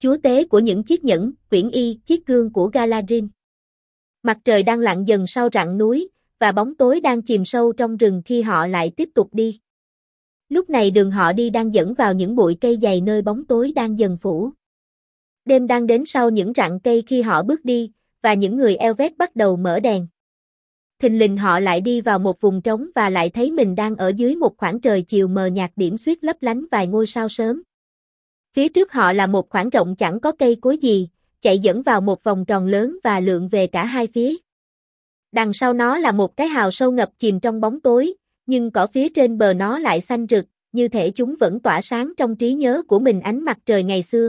chúa tế của những chiếc nhẫn, quyển y, chiếc gương của Galadriel. Mặt trời đang lặn dần sau rặng núi, và bóng tối đang chìm sâu trong rừng khi họ lại tiếp tục đi. Lúc này đường họ đi đang dẫn vào những bụi cây dày nơi bóng tối đang dần phủ. Đêm đang đến sau những rặng cây khi họ bước đi, và những người Elvet bắt đầu mở đèn. Thình lình họ lại đi vào một vùng trống và lại thấy mình đang ở dưới một khoảng trời chiều mờ nhạt điểm xuyết lấp lánh vài ngôi sao sớm. Phía trước họ là một khoảng rộng chẳng có cây cối gì, chạy dẫn vào một vòng tròn lớn và lượn về cả hai phía. Đằng sau nó là một cái hào sâu ngập chìm trong bóng tối, nhưng cỏ phía trên bờ nó lại xanh rực, như thể chúng vẫn tỏa sáng trong trí nhớ của mình ánh mặt trời ngày xưa.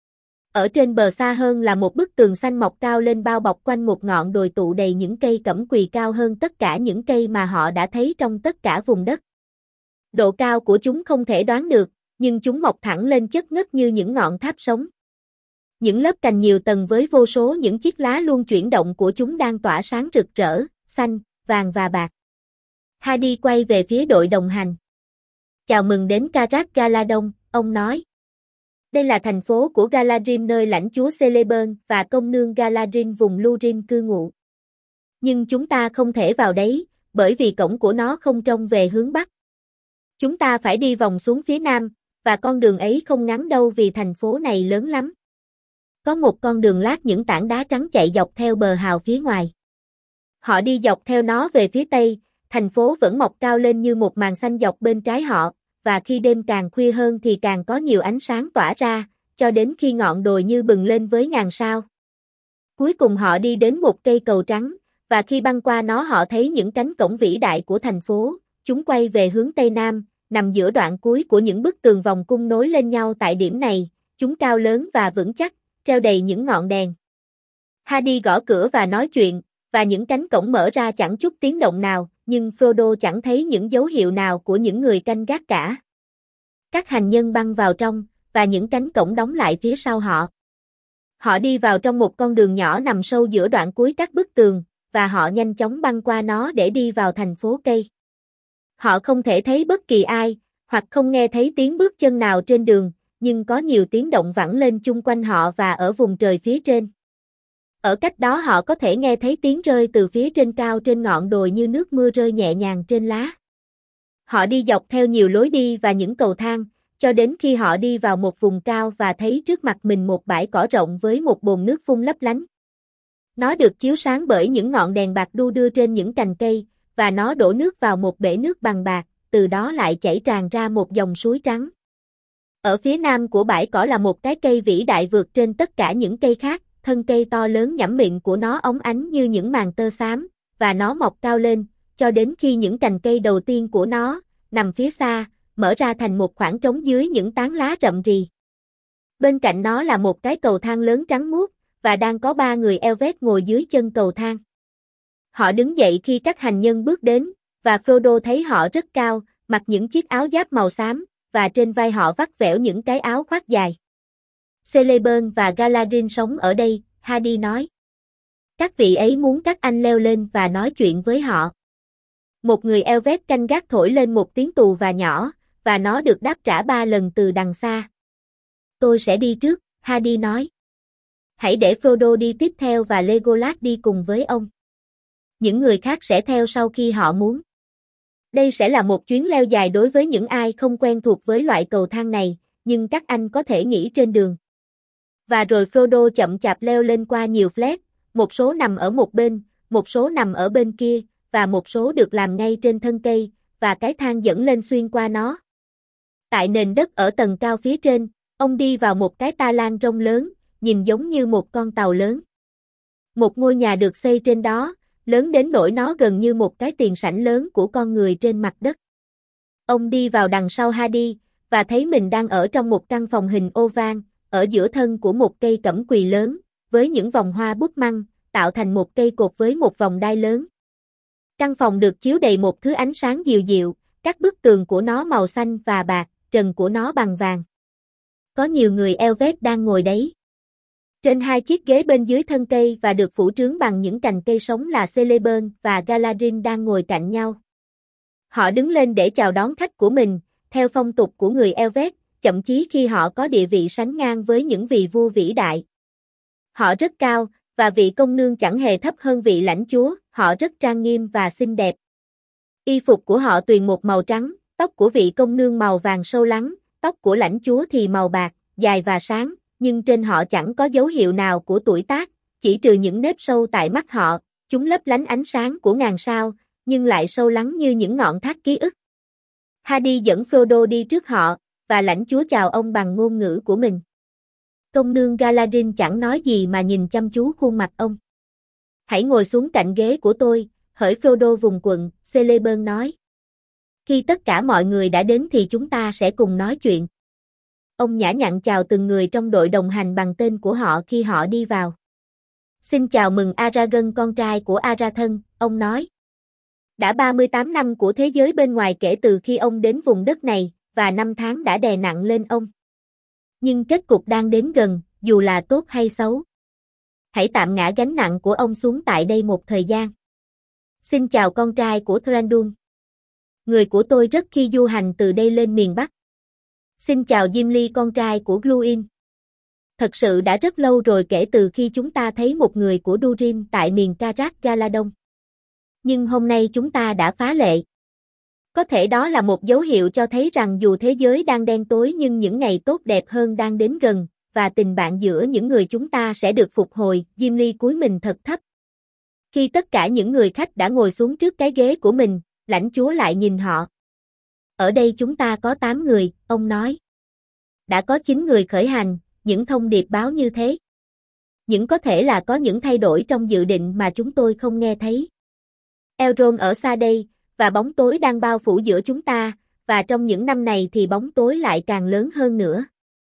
Ở trên bờ xa hơn là một bức tường xanh mọc cao lên bao bọc quanh một ngọn đồi tụ đầy những cây cẩm quỳ cao hơn tất cả những cây mà họ đã thấy trong tất cả vùng đất. Độ cao của chúng không thể đoán được, nhưng chúng mọc thẳng lên chất ngất như những ngọn tháp sống. Những lớp cành nhiều tầng với vô số những chiếc lá luôn chuyển động của chúng đang tỏa sáng rực rỡ, xanh, vàng và bạc. Hadi quay về phía đội đồng hành. Chào mừng đến Carak Galadon, ông nói. Đây là thành phố của Galadriel nơi lãnh chúa Celeborn và công nương Galadriel vùng Lúrin cư ngụ. Nhưng chúng ta không thể vào đấy, bởi vì cổng của nó không trông về hướng Bắc. Chúng ta phải đi vòng xuống phía Nam, và con đường ấy không ngắn đâu vì thành phố này lớn lắm. Có một con đường lát những tảng đá trắng chạy dọc theo bờ hào phía ngoài. Họ đi dọc theo nó về phía Tây, thành phố vẫn mọc cao lên như một màn xanh dọc bên trái họ, và khi đêm càng khuya hơn thì càng có nhiều ánh sáng tỏa ra, cho đến khi ngọn đồi như bừng lên với ngàn sao. Cuối cùng họ đi đến một cây cầu trắng, và khi băng qua nó họ thấy những cánh cổng vĩ đại của thành phố, chúng quay về hướng Tây Nam, nằm giữa đoạn cuối của những bức tường vòng cung nối lên nhau tại điểm này, chúng cao lớn và vững chắc, treo đầy những ngọn đèn. Hadi gõ cửa và nói chuyện, và những cánh cổng mở ra chẳng chút tiếng động nào, nhưng Frodo chẳng thấy những dấu hiệu nào của những người canh gác cả. Các hành nhân băng vào trong, và những cánh cổng đóng lại phía sau họ. Họ đi vào trong một con đường nhỏ nằm sâu giữa đoạn cuối các bức tường, và họ nhanh chóng băng qua nó để đi vào thành phố cây. Họ không thể thấy bất kỳ ai, hoặc không nghe thấy tiếng bước chân nào trên đường, nhưng có nhiều tiếng động vẳng lên chung quanh họ và ở vùng trời phía trên. Ở cách đó họ có thể nghe thấy tiếng rơi từ phía trên cao trên ngọn đồi như nước mưa rơi nhẹ nhàng trên lá. Họ đi dọc theo nhiều lối đi và những cầu thang, cho đến khi họ đi vào một vùng cao và thấy trước mặt mình một bãi cỏ rộng với một bồn nước phun lấp lánh. Nó được chiếu sáng bởi những ngọn đèn bạc đu đưa trên những cành cây, và nó đổ nước vào một bể nước bằng bạc, từ đó lại chảy tràn ra một dòng suối trắng. Ở phía nam của bãi cỏ là một cái cây vĩ đại vượt trên tất cả những cây khác, thân cây to lớn nhẵn miệng của nó óng ánh như những màn tơ xám, và nó mọc cao lên, cho đến khi những cành cây đầu tiên của nó, nằm phía xa, mở ra thành một khoảng trống dưới những tán lá rậm rì. Bên cạnh nó là một cái cầu thang lớn trắng muốt, và đang có 3 người Elvet ngồi dưới chân cầu thang. Họ đứng dậy khi các hành nhân bước đến, và Frodo thấy họ rất cao, mặc những chiếc áo giáp màu xám, và trên vai họ vắt vẻo những cái áo khoác dài. Celeborn và Galadriel sống ở đây, Hadi nói. Các vị ấy muốn các anh leo lên và nói chuyện với họ. Một người Elvet canh gác thổi lên một tiếng tù và nhỏ, và nó được đáp trả 3 lần từ đằng xa. Tôi sẽ đi trước, Hadi nói. Hãy để Frodo đi tiếp theo và Legolas đi cùng với ông. Những người khác sẽ theo sau khi họ muốn. Đây sẽ là một chuyến leo dài đối với những ai không quen thuộc với loại cầu thang này, nhưng các anh có thể nghỉ trên đường. Và rồi Frodo chậm chạp leo lên qua nhiều flat, một số nằm ở một bên, một số nằm ở bên kia, và một số được làm ngay trên thân cây, và cái thang dẫn lên xuyên qua nó. Tại nền đất ở tầng cao phía trên, ông đi vào một cái ta lan rông lớn, nhìn giống như một con tàu lớn. Một ngôi nhà được xây trên đó, lớn đến nỗi nó gần như một cái tiền sảnh lớn của con người trên mặt đất. Ông đi vào đằng sau Hadi, và thấy mình đang ở trong một căn phòng hình oval, ở giữa thân của một cây cẩm quỳ lớn, với những vòng hoa búp măng, tạo thành một cây cột với một vòng đai lớn. Căn phòng được chiếu đầy một thứ ánh sáng dịu dịu, các bức tường của nó màu xanh và bạc, trần của nó bằng vàng. Có nhiều người Elvet đang ngồi đấy. Trên 2 chiếc ghế bên dưới thân cây và được phủ trướng bằng những cành cây sống là Celeborn và Galadriel đang ngồi cạnh nhau. Họ đứng lên để chào đón khách của mình, theo phong tục của người Elvet, thậm chí khi họ có địa vị sánh ngang với những vị vua vĩ đại. Họ rất cao, và vị công nương chẳng hề thấp hơn vị lãnh chúa, họ rất trang nghiêm và xinh đẹp. Y phục của họ tuyền một màu trắng, tóc của vị công nương màu vàng sâu lắng, tóc của lãnh chúa thì màu bạc, dài và sáng, nhưng trên họ chẳng có dấu hiệu nào của tuổi tác, chỉ trừ những nếp sâu tại mắt họ, chúng lấp lánh ánh sáng của ngàn sao, nhưng lại sâu lắng như những ngọn thác ký ức. Hadi dẫn Frodo đi trước họ, và lãnh chúa chào ông bằng ngôn ngữ của mình. Công nương Galadrin chẳng nói gì mà nhìn chăm chú khuôn mặt ông. Hãy ngồi xuống cạnh ghế của tôi, hỡi Frodo vùng quận, Celeborn nói. Khi tất cả mọi người đã đến thì chúng ta sẽ cùng nói chuyện. Ông nhã nhặn chào từng người trong đội đồng hành bằng tên của họ khi họ đi vào. Xin chào mừng Aragorn con trai của Arathorn, ông nói. Đã 38 năm của thế giới bên ngoài kể từ khi ông đến vùng đất này, và năm tháng đã đè nặng lên ông. Nhưng kết cục đang đến gần, dù là tốt hay xấu. Hãy tạm ngã gánh nặng của ông xuống tại đây một thời gian. Xin chào con trai của Thranduil. Người của tôi rất khi du hành từ đây lên miền Bắc. Xin chào Gimli con trai của Glúin. Thật sự đã rất lâu rồi kể từ khi chúng ta thấy một người của Durin tại miền Carak Galadon. Nhưng hôm nay chúng ta đã phá lệ. Có thể đó là một dấu hiệu cho thấy rằng dù thế giới đang đen tối nhưng những ngày tốt đẹp hơn đang đến gần, và tình bạn giữa những người chúng ta sẽ được phục hồi. Gimli cúi mình thật thấp. Khi tất cả những người khách đã ngồi xuống trước cái ghế của mình, lãnh chúa lại nhìn họ. Ở đây chúng ta có 8 người, ông nói. Đã có 9 người khởi hành, những thông điệp báo như thế. Nhưng có thể là có những thay đổi trong dự định mà chúng tôi không nghe thấy. Elrond ở xa đây, và bóng tối đang bao phủ giữa chúng ta, và trong những năm này thì bóng tối lại càng lớn hơn nữa.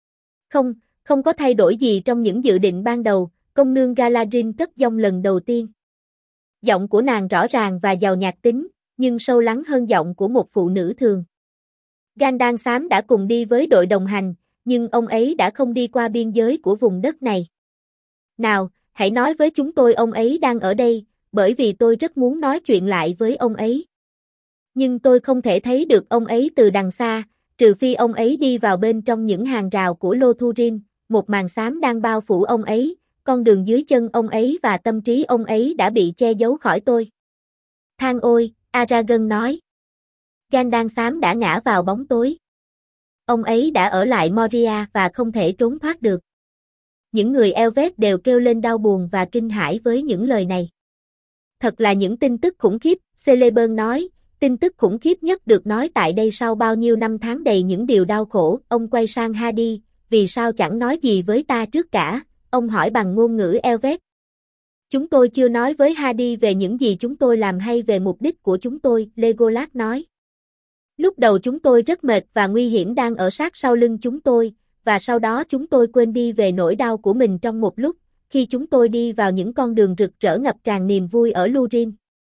Không có thay đổi gì trong những dự định ban đầu, công nương Galadrin cất giọng lần đầu tiên. Giọng của nàng rõ ràng và giàu nhạc tính, nhưng sâu lắng hơn giọng của một phụ nữ thường. Gandalf xám đã cùng đi với đội đồng hành, nhưng ông ấy đã không đi qua biên giới của vùng đất này. Nào, hãy nói với chúng tôi ông ấy đang ở đây, bởi vì tôi rất muốn nói chuyện lại với ông ấy. Nhưng tôi không thể thấy được ông ấy từ đằng xa, trừ phi ông ấy đi vào bên trong những hàng rào của Lothurin, một màn xám đang bao phủ ông ấy, con đường dưới chân ông ấy và tâm trí ông ấy đã bị che giấu khỏi tôi. Than ôi, Aragorn nói. Gandalf xám đã ngã vào bóng tối. Ông ấy đã ở lại Moria và không thể trốn thoát được. Những người Elvet đều kêu lên đau buồn và kinh hãi với những lời này. Thật là những tin tức khủng khiếp, Celeborn nói, tin tức khủng khiếp nhất được nói tại đây sau bao nhiêu năm tháng đầy những điều đau khổ. Ông quay sang Hadi, vì sao chẳng nói gì với ta trước cả, ông hỏi bằng ngôn ngữ Elvet. Chúng tôi chưa nói với Hadi về những gì chúng tôi làm hay về mục đích của chúng tôi, Legolas nói. Lúc đầu chúng tôi rất mệt và nguy hiểm đang ở sát sau lưng chúng tôi, và sau đó chúng tôi quên đi về nỗi đau của mình trong một lúc, khi chúng tôi đi vào những con đường rực rỡ ngập tràn niềm vui ở Lúrin.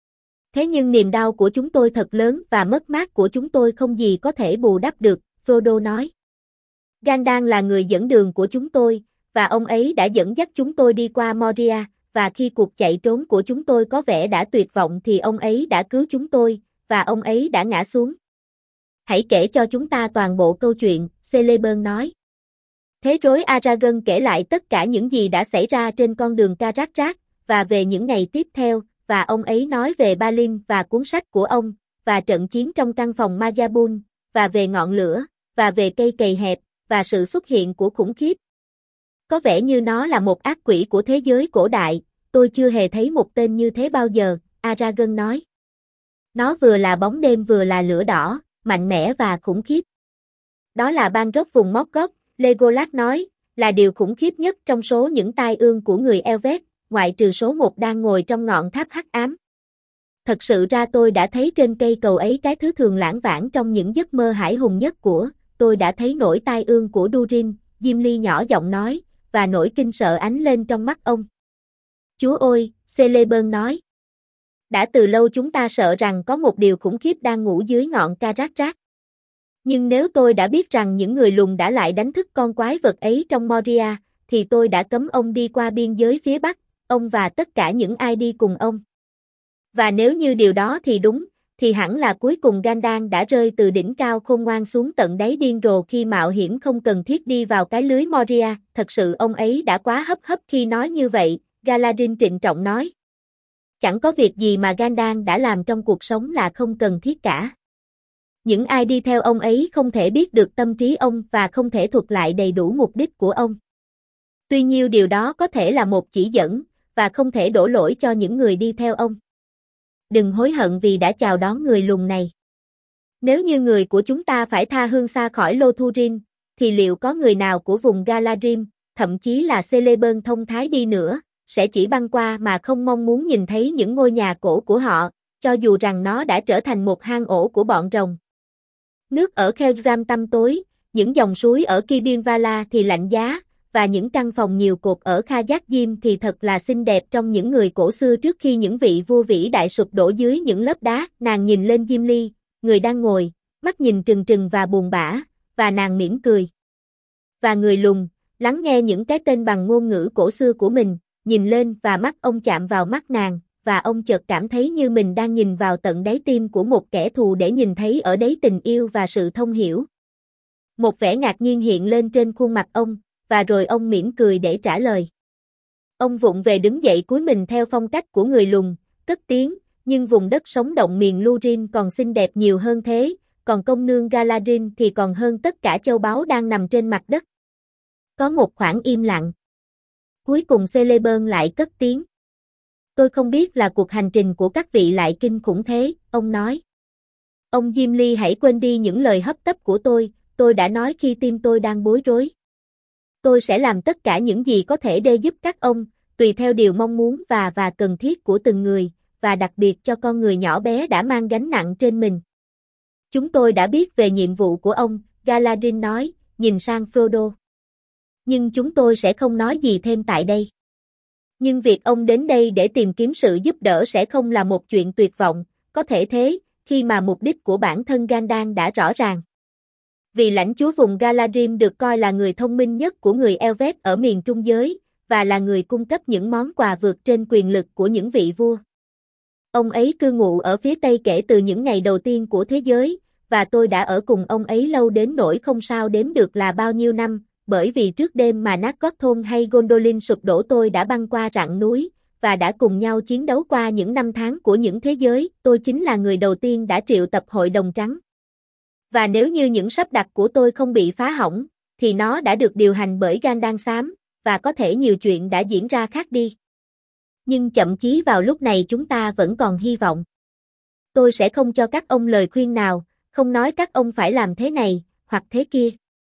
Thế nhưng niềm đau của chúng tôi thật lớn và mất mát của chúng tôi không gì có thể bù đắp được, Frodo nói. Gandalf là người dẫn đường của chúng tôi, và ông ấy đã dẫn dắt chúng tôi đi qua Moria, và khi cuộc chạy trốn của chúng tôi có vẻ đã tuyệt vọng thì ông ấy đã cứu chúng tôi, và ông ấy đã ngã xuống. Hãy kể cho chúng ta toàn bộ câu chuyện, Celeborn nói. Thế rối Aragorn kể lại tất cả những gì đã xảy ra trên con đường Caradhras, và về những ngày tiếp theo, và ông ấy nói về Balin và cuốn sách của ông, và trận chiến trong căn phòng Majabun, và về ngọn lửa, và về cây cầy hẹp, và sự xuất hiện của khủng khiếp. Có vẻ như nó là một ác quỷ của thế giới cổ đại, tôi chưa hề thấy một tên như thế bao giờ, Aragorn nói. Nó vừa là bóng đêm vừa là lửa đỏ, mạnh mẽ và khủng khiếp. Đó là Balrog vùng Morgoth, Legolas nói, là điều khủng khiếp nhất trong số những tai ương của người Elvet, ngoại trừ số một đang ngồi trong ngọn tháp hắc ám. Thật sự ra tôi đã thấy trên cây cầu ấy cái thứ thường lãng vãng trong những giấc mơ hải hùng nhất của, tôi đã thấy nỗi tai ương của Durin, Gimli nhỏ giọng nói, và nỗi kinh sợ ánh lên trong mắt ông. Chúa ơi, Celeborn nói. Đã từ lâu chúng ta sợ rằng có một điều khủng khiếp đang ngủ dưới ngọn Caradhras. Nhưng nếu tôi đã biết rằng những người lùn đã lại đánh thức con quái vật ấy trong Moria, thì tôi đã cấm ông đi qua biên giới phía Bắc, ông và tất cả những ai đi cùng ông. Và nếu như điều đó thì đúng, thì hẳn là cuối cùng Gandalf đã rơi từ đỉnh cao khôn ngoan xuống tận đáy điên rồ khi mạo hiểm không cần thiết đi vào cái lưới Moria, thật sự ông ấy đã quá hấp hấp khi nói như vậy, Galadrin trịnh trọng nói. Chẳng có việc gì mà Gandalf đã làm trong cuộc sống là không cần thiết cả. Những ai đi theo ông ấy không thể biết được tâm trí ông và không thể thuật lại đầy đủ mục đích của ông. Tuy nhiên điều đó có thể là một chỉ dẫn, và không thể đổ lỗi cho những người đi theo ông. Đừng hối hận vì đã chào đón người lùn này. Nếu như người của chúng ta phải tha hương xa khỏi Lothurin, thì liệu có người nào của vùng Galadrim, thậm chí là Celeborn thông thái đi nữa, sẽ chỉ băng qua mà không mong muốn nhìn thấy những ngôi nhà cổ của họ, cho dù rằng nó đã trở thành một hang ổ của bọn rồng. Nước ở Khelsram tăm tối, những dòng suối ở Kibinvala thì lạnh giá, và những căn phòng nhiều cột ở Khazad-dûm thì thật là xinh đẹp trong những người cổ xưa trước khi những vị vua vĩ đại sụp đổ dưới những lớp đá. Nàng nhìn lên Gimli, người đang ngồi, mắt nhìn trừng trừng và buồn bã, và nàng mỉm cười. Và người lùn, lắng nghe những cái tên bằng ngôn ngữ cổ xưa của mình, nhìn lên và mắt ông chạm vào mắt nàng, và ông chợt cảm thấy như mình đang nhìn vào tận đáy tim của một kẻ thù để nhìn thấy ở đấy tình yêu và sự thông hiểu. Một vẻ ngạc nhiên hiện lên trên khuôn mặt ông, và rồi ông mỉm cười để trả lời. Ông vụng về đứng dậy cúi mình theo phong cách của người lùn, cất tiếng, nhưng vùng đất sống động miền Lúrin còn xinh đẹp nhiều hơn thế, còn công nương Galadrin thì còn hơn tất cả châu báu đang nằm trên mặt đất. Có một khoảng im lặng. Cuối cùng Celeborn lại cất tiếng. Tôi không biết là cuộc hành trình của các vị lại kinh khủng thế, ông nói. Ông Gimli hãy quên đi những lời hấp tấp của tôi đã nói khi tim tôi đang bối rối. Tôi sẽ làm tất cả những gì có thể để giúp các ông, tùy theo điều mong muốn và cần thiết của từng người, và đặc biệt cho con người nhỏ bé đã mang gánh nặng trên mình. Chúng tôi đã biết về nhiệm vụ của ông, Galadrin nói, nhìn sang Frodo. Nhưng chúng tôi sẽ không nói gì thêm tại đây. Nhưng việc ông đến đây để tìm kiếm sự giúp đỡ sẽ không là một chuyện tuyệt vọng, có thể thế, khi mà mục đích của bản thân Gandalf đã rõ ràng. Vì lãnh chúa vùng Galadrim được coi là người thông minh nhất của người Elves ở miền Trung giới, và là người cung cấp những món quà vượt trên quyền lực của những vị vua. Ông ấy cư ngụ ở phía Tây kể từ những ngày đầu tiên của thế giới, và tôi đã ở cùng ông ấy lâu đến nỗi không sao đếm được là bao nhiêu năm, bởi vì trước đêm mà Nargothrond hay Gondolin sụp đổ tôi đã băng qua rặng núi, và đã cùng nhau chiến đấu qua những năm tháng của những thế giới, tôi chính là người đầu tiên đã triệu tập Hội đồng Trắng. Và nếu như những sắp đặt của tôi không bị phá hỏng, thì nó đã được điều hành bởi Gandalf Xám, và có thể nhiều chuyện đã diễn ra khác đi. Nhưng chậm chí vào lúc này chúng ta vẫn còn hy vọng. Tôi sẽ không cho các ông lời khuyên nào, không nói các ông phải làm thế này, hoặc thế kia.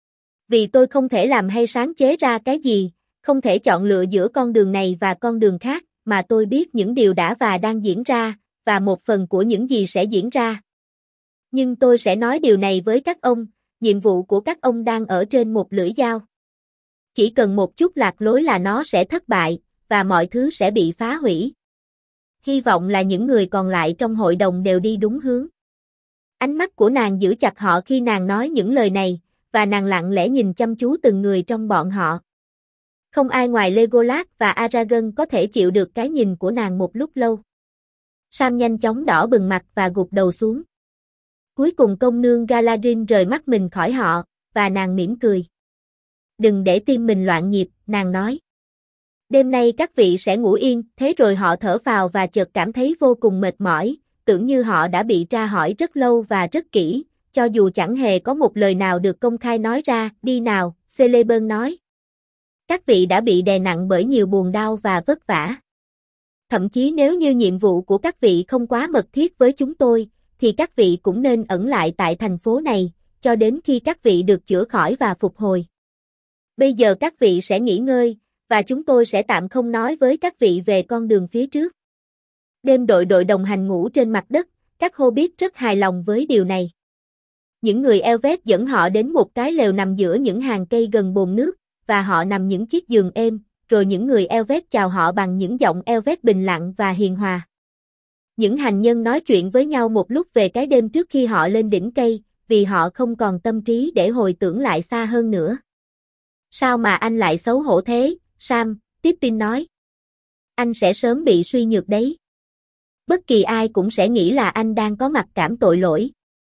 Vì tôi không thể làm hay sáng chế ra cái gì, không thể chọn lựa giữa con đường này và con đường khác, mà tôi biết những điều đã và đang diễn ra, và một phần của những gì sẽ diễn ra. Nhưng tôi sẽ nói điều này với các ông, nhiệm vụ của các ông đang ở trên một lưỡi dao. Chỉ cần một chút lạc lối là nó sẽ thất bại, và mọi thứ sẽ bị phá hủy. Hy vọng là những người còn lại trong hội đồng đều đi đúng hướng. Ánh mắt của nàng giữ chặt họ khi nàng nói những lời này, và nàng lặng lẽ nhìn chăm chú từng người trong bọn họ. Không ai ngoài Legolas và Aragorn có thể chịu được cái nhìn của nàng một lúc lâu. Sam nhanh chóng đỏ bừng mặt và gục đầu xuống. Cuối cùng công nương Galadrin rời mắt mình khỏi họ, và nàng mỉm cười. Đừng để tim mình loạn nhịp, nàng nói. Đêm nay các vị sẽ ngủ yên, thế rồi họ thở phào và chợt cảm thấy vô cùng mệt mỏi, tưởng như họ đã bị tra hỏi rất lâu và rất kỹ, cho dù chẳng hề có một lời nào được công khai nói ra, đi nào, Celeborn nói. Các vị đã bị đè nặng bởi nhiều buồn đau và vất vả. Thậm chí nếu như nhiệm vụ của các vị không quá mật thiết với chúng tôi, thì các vị cũng nên ẩn lại tại thành phố này, cho đến khi các vị được chữa khỏi và phục hồi. Bây giờ các vị sẽ nghỉ ngơi, và chúng tôi sẽ tạm không nói với các vị về con đường phía trước. Đêm đội đồng hành ngủ trên mặt đất, các Hobbit rất hài lòng với điều này. Những người Elves dẫn họ đến một cái lều nằm giữa những hàng cây gần bồn nước, và họ nằm những chiếc giường êm, rồi những người Elves chào họ bằng những giọng Elves bình lặng và hiền hòa. Những hành nhân nói chuyện với nhau một lúc về cái đêm trước khi họ lên đỉnh cây, vì họ không còn tâm trí để hồi tưởng lại xa hơn nữa. Sao mà anh lại xấu hổ thế, Sam, Pippin nói. Anh sẽ sớm bị suy nhược đấy. Bất kỳ ai cũng sẽ nghĩ là anh đang có mặc cảm tội lỗi.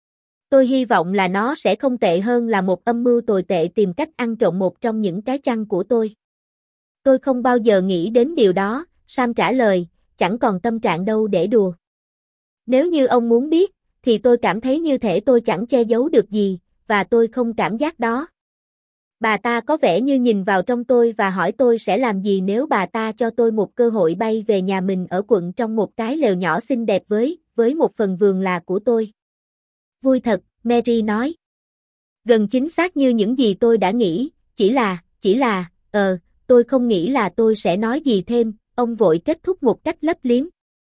Tôi hy vọng là nó sẽ không tệ hơn là một âm mưu tồi tệ tìm cách ăn trộm một trong những cái chăn của tôi. Tôi không bao giờ nghĩ đến điều đó, Sam trả lời, chẳng còn tâm trạng đâu để đùa. Nếu như ông muốn biết, thì tôi cảm thấy như thể tôi chẳng che giấu được gì, và tôi không cảm giác đó. Bà ta có vẻ như nhìn vào trong tôi và hỏi tôi sẽ làm gì nếu bà ta cho tôi một cơ hội bay về nhà mình ở quận trong một cái lều nhỏ xinh đẹp với một phần vườn là của tôi. Vui thật, Mary nói. Gần chính xác như những gì tôi đã nghĩ, chỉ là, tôi không nghĩ là tôi sẽ nói gì thêm, ông vội kết thúc một cách lấp liếm.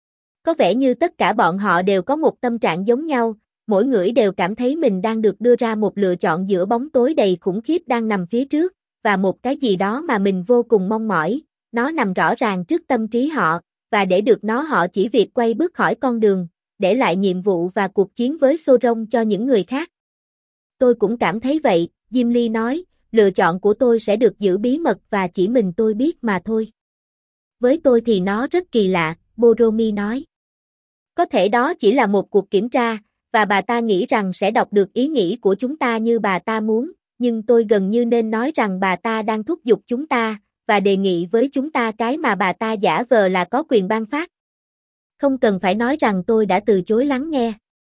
Có vẻ như tất cả bọn họ đều có một tâm trạng giống nhau, mỗi người đều cảm thấy mình đang được đưa ra một lựa chọn giữa bóng tối đầy khủng khiếp đang nằm phía trước, và một cái gì đó mà mình vô cùng mong mỏi, nó nằm rõ ràng trước tâm trí họ, và để được nó họ chỉ việc quay bước khỏi con đường, để lại nhiệm vụ và cuộc chiến với Sauron cho những người khác. Tôi cũng cảm thấy vậy, Jim Lee nói, lựa chọn của tôi sẽ được giữ bí mật và chỉ mình tôi biết mà thôi. Với tôi thì nó rất kỳ lạ, Boromir nói. Có thể đó chỉ là một cuộc kiểm tra, và bà ta nghĩ rằng sẽ đọc được ý nghĩ của chúng ta như bà ta muốn, nhưng tôi gần như nên nói rằng bà ta đang thúc giục chúng ta, và đề nghị với chúng ta cái mà bà ta giả vờ là có quyền ban phát. Không cần phải nói rằng tôi đã từ chối lắng nghe.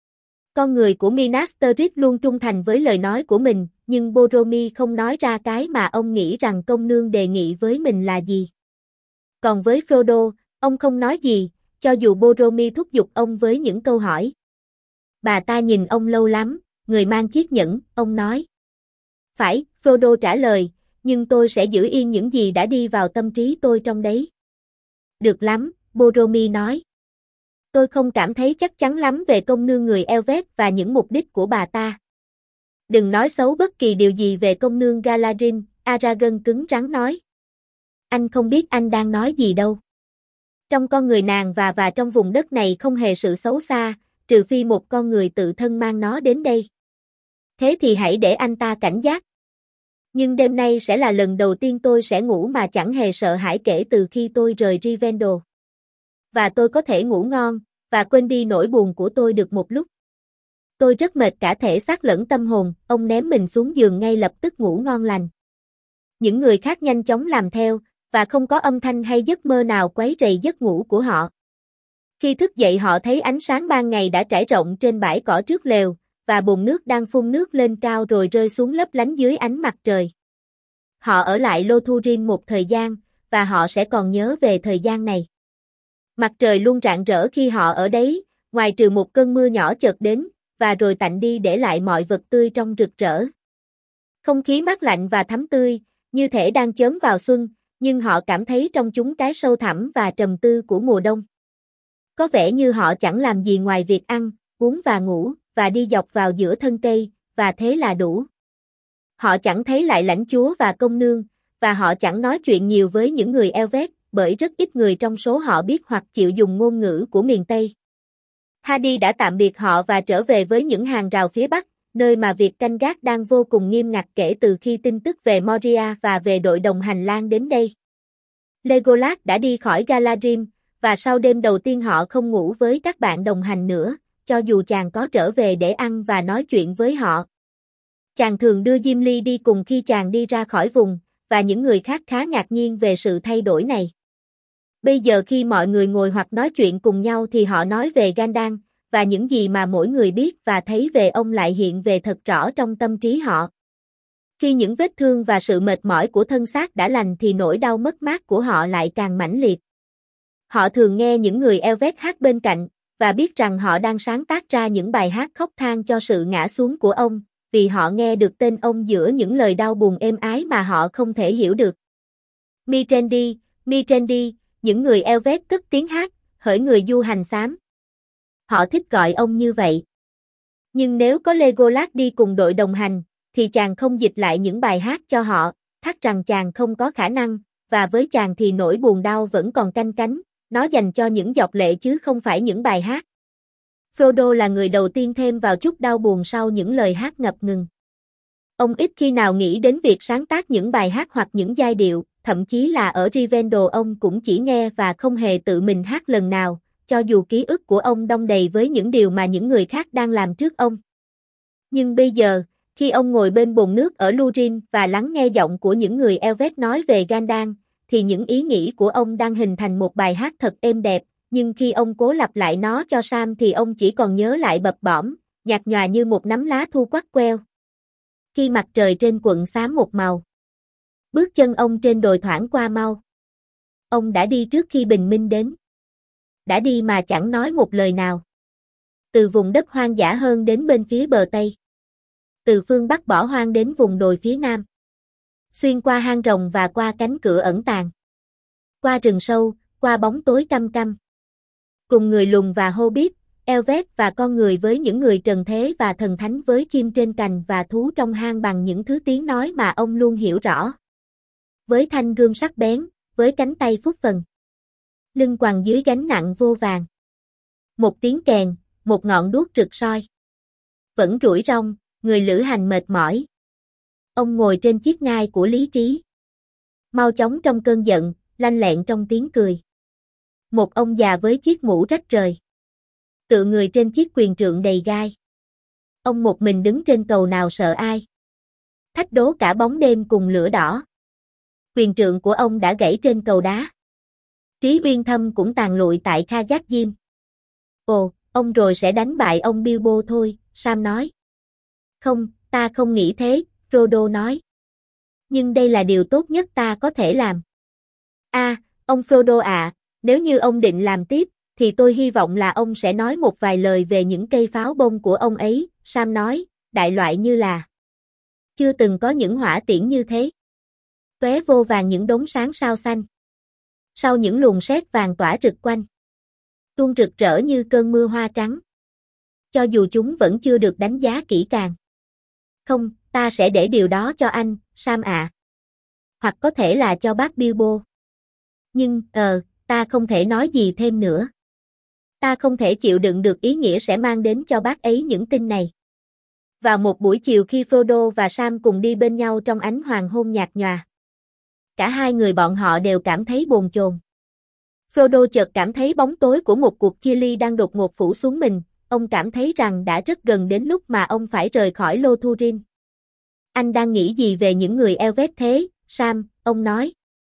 Con người của Minas Tirith luôn trung thành với lời nói của mình, nhưng Boromir không nói ra cái mà ông nghĩ rằng công nương đề nghị với mình là gì. Còn với Frodo, ông không nói gì, cho dù Boromir thúc giục ông với những câu hỏi. Bà ta nhìn ông lâu lắm, người mang chiếc nhẫn, ông nói. Phải, Frodo trả lời, nhưng tôi sẽ giữ yên những gì đã đi vào tâm trí tôi trong đấy. Được lắm, Boromir nói. Tôi không cảm thấy chắc chắn lắm về công nương người Elvet và những mục đích của bà ta. Đừng nói xấu bất kỳ điều gì về công nương Galadriel, Aragorn cứng rắn nói. Anh không biết anh đang nói gì đâu. Trong con người nàng và trong vùng đất này không hề sự xấu xa, trừ phi một con người tự thân mang nó đến đây. Thế thì hãy để anh ta cảnh giác. Nhưng đêm nay sẽ là lần đầu tiên tôi sẽ ngủ mà chẳng hề sợ hãi kể từ khi tôi rời Rivendell. Và tôi có thể ngủ ngon, và quên đi nỗi buồn của tôi được một lúc. Tôi rất mệt cả thể xác lẫn tâm hồn, ông ném mình xuống giường ngay lập tức ngủ ngon lành. Những người khác nhanh chóng làm theo, và không có âm thanh hay giấc mơ nào quấy rầy giấc ngủ của họ. Khi thức dậy họ thấy ánh sáng ban ngày đã trải rộng trên bãi cỏ trước lều, và bồn nước đang phun nước lên cao rồi rơi xuống lấp lánh dưới ánh mặt trời. Họ ở lại Lothurin một thời gian, và họ sẽ còn nhớ về thời gian này. Mặt trời luôn rạng rỡ khi họ ở đấy, ngoài trừ một cơn mưa nhỏ chợt đến, và rồi tạnh đi để lại mọi vật tươi trong rực rỡ. Không khí mát lạnh và thắm tươi, như thể đang chớm vào xuân, nhưng họ cảm thấy trong chúng cái sâu thẳm và trầm tư của mùa đông. Có vẻ như họ chẳng làm gì ngoài việc ăn, uống và ngủ, và đi dọc vào giữa thân cây, và thế là đủ. Họ chẳng thấy lại lãnh chúa và công nương, và họ chẳng nói chuyện nhiều với những người Elvet, bởi rất ít người trong số họ biết hoặc chịu dùng ngôn ngữ của miền Tây. Hadi đã tạm biệt họ và trở về với những hàng rào phía Bắc, nơi mà việc canh gác đang vô cùng nghiêm ngặt kể từ khi tin tức về Moria và về đội đồng hành lang đến đây. Legolas đã đi khỏi Galadriel, và sau đêm đầu tiên họ không ngủ với các bạn đồng hành nữa, cho dù chàng có trở về để ăn và nói chuyện với họ. Chàng thường đưa Gimli đi cùng khi chàng đi ra khỏi vùng, và những người khác khá ngạc nhiên về sự thay đổi này. Bây giờ khi mọi người ngồi hoặc nói chuyện cùng nhau thì họ nói về Gandalf, và những gì mà mỗi người biết và thấy về ông lại hiện về thật rõ trong tâm trí họ. Khi những vết thương và sự mệt mỏi của thân xác đã lành thì nỗi đau mất mát của họ lại càng mãnh liệt. Họ thường nghe những người Elvet hát bên cạnh, và biết rằng họ đang sáng tác ra những bài hát khóc than cho sự ngã xuống của ông, vì họ nghe được tên ông giữa những lời đau buồn êm ái mà họ không thể hiểu được. Mithrandir, Mithrandir, những người Elvet cất tiếng hát, hỡi người du hành xám. Họ thích gọi ông như vậy. Nhưng nếu có Legolas đi cùng đội đồng hành, thì chàng không dịch lại những bài hát cho họ, thắc rằng chàng không có khả năng, và với chàng thì nỗi buồn đau vẫn còn canh cánh, nó dành cho những giọt lệ chứ không phải những bài hát. Frodo là người đầu tiên thêm vào chút đau buồn sau những lời hát ngập ngừng. Ông ít khi nào nghĩ đến việc sáng tác những bài hát hoặc những giai điệu, thậm chí là ở Rivendell ông cũng chỉ nghe và không hề tự mình hát lần nào, cho dù ký ức của ông đong đầy với những điều mà những người khác đang làm trước ông. Nhưng bây giờ, khi ông ngồi bên bồn nước ở Lúrin và lắng nghe giọng của những người Elvet nói về Gandalf, thì những ý nghĩ của ông đang hình thành một bài hát thật êm đẹp, nhưng khi ông cố lặp lại nó cho Sam thì ông chỉ còn nhớ lại bập bõm, nhạt nhòa như một nắm lá thu quắt queo. Khi mặt trời trên quận xám một màu, bước chân ông trên đồi thoảng qua mau. Ông đã đi trước khi bình minh đến. Đã đi mà chẳng nói một lời nào. Từ vùng đất hoang dã hơn đến bên phía bờ Tây. Từ phương Bắc bỏ hoang đến vùng đồi phía Nam. Xuyên qua hang rồng và qua cánh cửa ẩn tàng. Qua rừng sâu, qua bóng tối căm căm. Cùng người lùn và Hobbit, Elvet và con người với những người trần thế và thần thánh với chim trên cành và thú trong hang bằng những thứ tiếng nói mà ông luôn hiểu rõ. Với thanh gươm sắc bén, với cánh tay phúc phần. Lưng quằn dưới gánh nặng vô vàng. Một tiếng kèn, một ngọn đuốc rực soi. Vẫn rủi rong, người lữ hành mệt mỏi. Ông ngồi trên chiếc ngai của lý trí. Mau chóng trong cơn giận, lanh lẹn trong tiếng cười. Một ông già với chiếc mũ rách rời. Tựa người trên chiếc quyền trượng đầy gai. Ông một mình đứng trên cầu nào sợ ai. Thách đố cả bóng đêm cùng lửa đỏ. Quyền trượng của ông đã gãy trên cầu đá. Trí Uyên Thâm cũng tàn lụi tại Kha Giác Diêm. Ồ, ông rồi sẽ đánh bại ông Bilbo thôi, Sam nói. Không, ta không nghĩ thế, Frodo nói. Nhưng đây là điều tốt nhất ta có thể làm. Ông Frodo ạ, nếu như ông định làm tiếp, thì tôi hy vọng là ông sẽ nói một vài lời về những cây pháo bông của ông ấy, Sam nói, đại loại như là chưa từng có những hỏa tiễn như thế. Tóe vô vàng những đốm sáng sao xanh. Sau những luồng sét vàng tỏa rực quanh. Tuôn rực rỡ như cơn mưa hoa trắng. Cho dù chúng vẫn chưa được đánh giá kỹ càng. Không, ta sẽ để điều đó cho anh, Sam ạ. Hoặc có thể là cho bác Bilbo. Nhưng, ta không thể nói gì thêm nữa. Ta không thể chịu đựng được ý nghĩa sẽ mang đến cho bác ấy những tin này. Vào một buổi chiều khi Frodo và Sam cùng đi bên nhau trong ánh hoàng hôn nhạt nhòa. Cả hai người bọn họ đều cảm thấy bồn chồn. Frodo chợt cảm thấy bóng tối của một cuộc chia ly đang đột ngột phủ xuống mình, ông cảm thấy rằng đã rất gần đến lúc mà ông phải rời khỏi Lothurin. Anh đang nghĩ gì về những người Elvet thế, Sam, ông nói.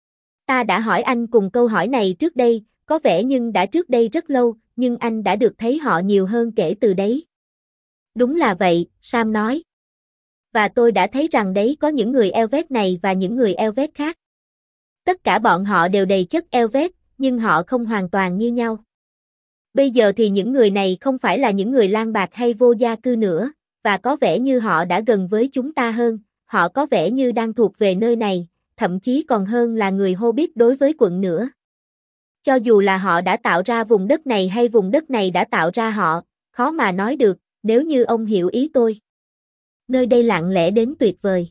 Ta đã hỏi anh cùng câu hỏi này trước đây, có vẻ nhưng đã trước đây rất lâu, nhưng anh đã được thấy họ nhiều hơn kể từ đấy. Đúng là vậy, Sam nói. Và tôi đã thấy rằng đấy có những người Elvet này và những người Elvet khác. Tất cả bọn họ đều đầy chất Elvet, nhưng họ không hoàn toàn như nhau. Bây giờ thì những người này không phải là những người lang bạc hay vô gia cư nữa, và có vẻ như họ đã gần với chúng ta hơn, họ có vẻ như đang thuộc về nơi này, thậm chí còn hơn là người Hobbit đối với quận nữa. Cho dù là họ đã tạo ra vùng đất này hay vùng đất này đã tạo ra họ, khó mà nói được, nếu như ông hiểu ý tôi. Nơi đây lặng lẽ đến tuyệt vời.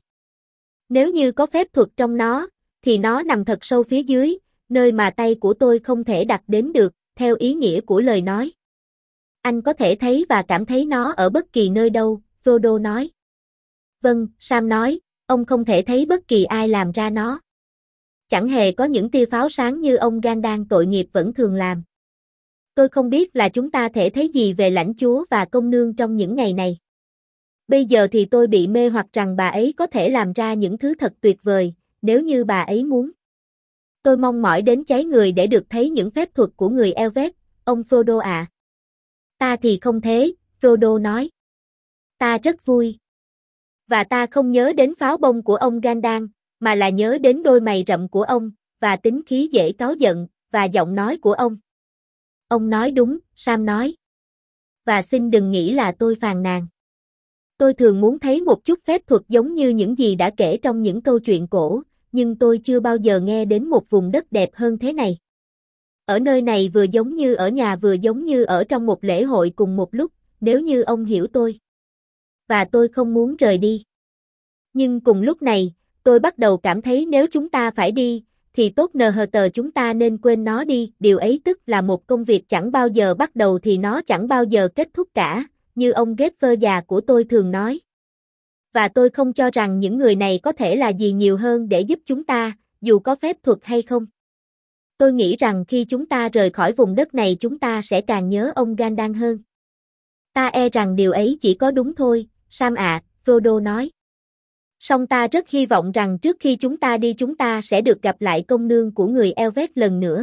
Nếu như có phép thuật trong nó, thì nó nằm thật sâu phía dưới, nơi mà tay của tôi không thể đặt đến được, theo ý nghĩa của lời nói. Anh có thể thấy và cảm thấy nó ở bất kỳ nơi đâu, Frodo nói. Vâng, Sam nói, ông không thể thấy bất kỳ ai làm ra nó. Chẳng hề có những tia pháo sáng như ông Gandalf tội nghiệp vẫn thường làm. Tôi không biết là chúng ta thể thấy gì về lãnh chúa và công nương trong những ngày này. Bây giờ thì tôi bị mê hoặc rằng bà ấy có thể làm ra những thứ thật tuyệt vời, nếu như bà ấy muốn. Tôi mong mỏi đến cháy người để được thấy những phép thuật của người Elvet, ông Frodo ạ. Ta thì không thế, Frodo nói. Ta rất vui. Và ta không nhớ đến pháo bông của ông Gandalf, mà là nhớ đến đôi mày rậm của ông, và tính khí dễ cáu giận, và giọng nói của ông. Ông nói đúng, Sam nói. Và xin đừng nghĩ là tôi phàn nàn. Tôi thường muốn thấy một chút phép thuật giống như những gì đã kể trong những câu chuyện cổ, nhưng tôi chưa bao giờ nghe đến một vùng đất đẹp hơn thế này. Ở nơi này vừa giống như ở nhà vừa giống như ở trong một lễ hội cùng một lúc, nếu như ông hiểu tôi. Và tôi không muốn rời đi. Nhưng cùng lúc này, tôi bắt đầu cảm thấy nếu chúng ta phải đi, thì tốt nờ chúng ta nên quên nó đi, điều ấy tức là một công việc chẳng bao giờ bắt đầu thì nó chẳng bao giờ kết thúc cả, như ông Gepher già của tôi thường nói. Và tôi không cho rằng những người này có thể là gì nhiều hơn để giúp chúng ta, dù có phép thuật hay không. Tôi nghĩ rằng khi chúng ta rời khỏi vùng đất này chúng ta sẽ càng nhớ ông Gandalf hơn. Ta e rằng điều ấy chỉ có đúng thôi, Sam ạ, Frodo nói. Song ta rất hy vọng rằng trước khi chúng ta đi chúng ta sẽ được gặp lại công nương của người Elvet lần nữa.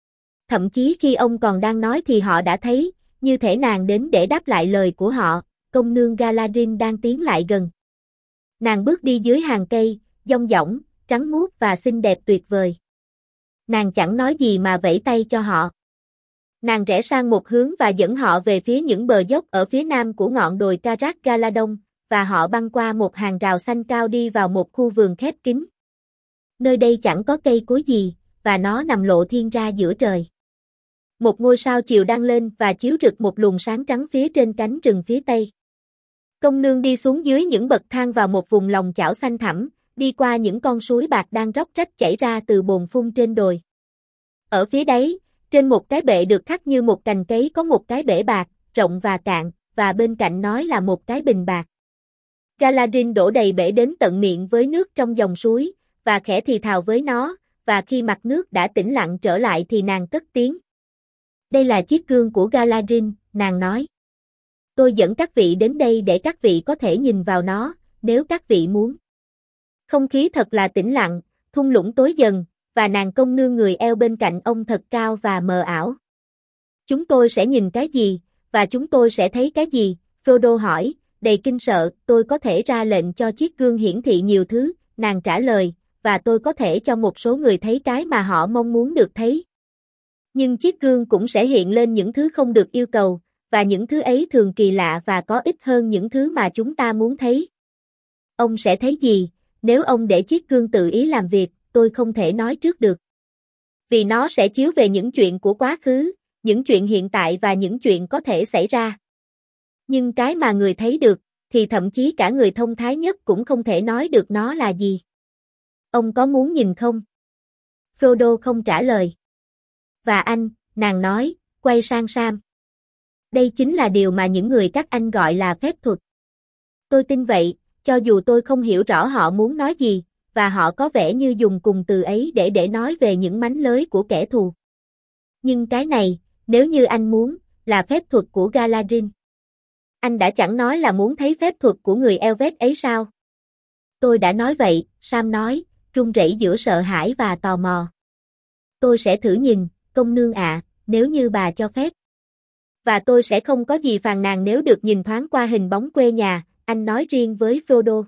Thậm chí khi ông còn đang nói thì họ đã thấy, như thể nàng đến để đáp lại lời của họ, công nương Galadrin đang tiến lại gần. Nàng bước đi dưới hàng cây, dong dỏng, trắng muốt và xinh đẹp tuyệt vời. Nàng chẳng nói gì mà vẫy tay cho họ. Nàng rẽ sang một hướng và dẫn họ về phía những bờ dốc ở phía nam của ngọn đồi Carak Galadon, và họ băng qua một hàng rào xanh cao đi vào một khu vườn khép kín. Nơi đây chẳng có cây cối gì, và nó nằm lộ thiên ra giữa trời. Một ngôi sao chiều đang lên và chiếu rực một luồng sáng trắng phía trên cánh rừng phía tây. Công nương đi xuống dưới những bậc thang vào một vùng lòng chảo xanh thẳm, đi qua những con suối bạc đang róc rách chảy ra từ bồn phun trên đồi. Ở phía đáy, trên một cái bệ được khắc như một cành cấy có một cái bể bạc, rộng và cạn, và bên cạnh nó là một cái bình bạc. Galadrin đổ đầy bể đến tận miệng với nước trong dòng suối, và khẽ thì thào với nó, và khi mặt nước đã tĩnh lặng trở lại thì nàng cất tiếng. Đây là chiếc gương của Galadrin, nàng nói. Tôi dẫn các vị đến đây để các vị có thể nhìn vào nó, nếu các vị muốn. Không khí thật là tĩnh lặng, thung lũng tối dần, và nàng công nương người eo bên cạnh ông thật cao và mờ ảo. Chúng tôi sẽ nhìn cái gì, và chúng tôi sẽ thấy cái gì? Frodo hỏi, đầy kinh sợ, tôi có thể ra lệnh cho chiếc gương hiển thị nhiều thứ, nàng trả lời, và tôi có thể cho một số người thấy cái mà họ mong muốn được thấy. Nhưng chiếc gương cũng sẽ hiện lên những thứ không được yêu cầu, và những thứ ấy thường kỳ lạ và có ích hơn những thứ mà chúng ta muốn thấy. Ông sẽ thấy gì, nếu ông để chiếc gương tự ý làm việc, tôi không thể nói trước được. Vì nó sẽ chiếu về những chuyện của quá khứ, những chuyện hiện tại và những chuyện có thể xảy ra. Nhưng cái mà người thấy được, thì thậm chí cả người thông thái nhất cũng không thể nói được nó là gì. Ông có muốn nhìn không? Frodo không trả lời. Và anh, nàng nói, quay sang Sam. Đây chính là điều mà những người các anh gọi là phép thuật. Tôi tin vậy, cho dù tôi không hiểu rõ họ muốn nói gì, và họ có vẻ như dùng cùng từ ấy để nói về những mánh lới của kẻ thù. Nhưng cái này, nếu như anh muốn, là phép thuật của Galadrin. Anh đã chẳng nói là muốn thấy phép thuật của người Elvet ấy sao? Tôi đã nói vậy, Sam nói, run rẩy giữa sợ hãi và tò mò. Tôi sẽ thử nhìn, công nương ạ, nếu như bà cho phép. Và tôi sẽ không có gì phàn nàn nếu được nhìn thoáng qua hình bóng quê nhà, anh nói riêng với Frodo.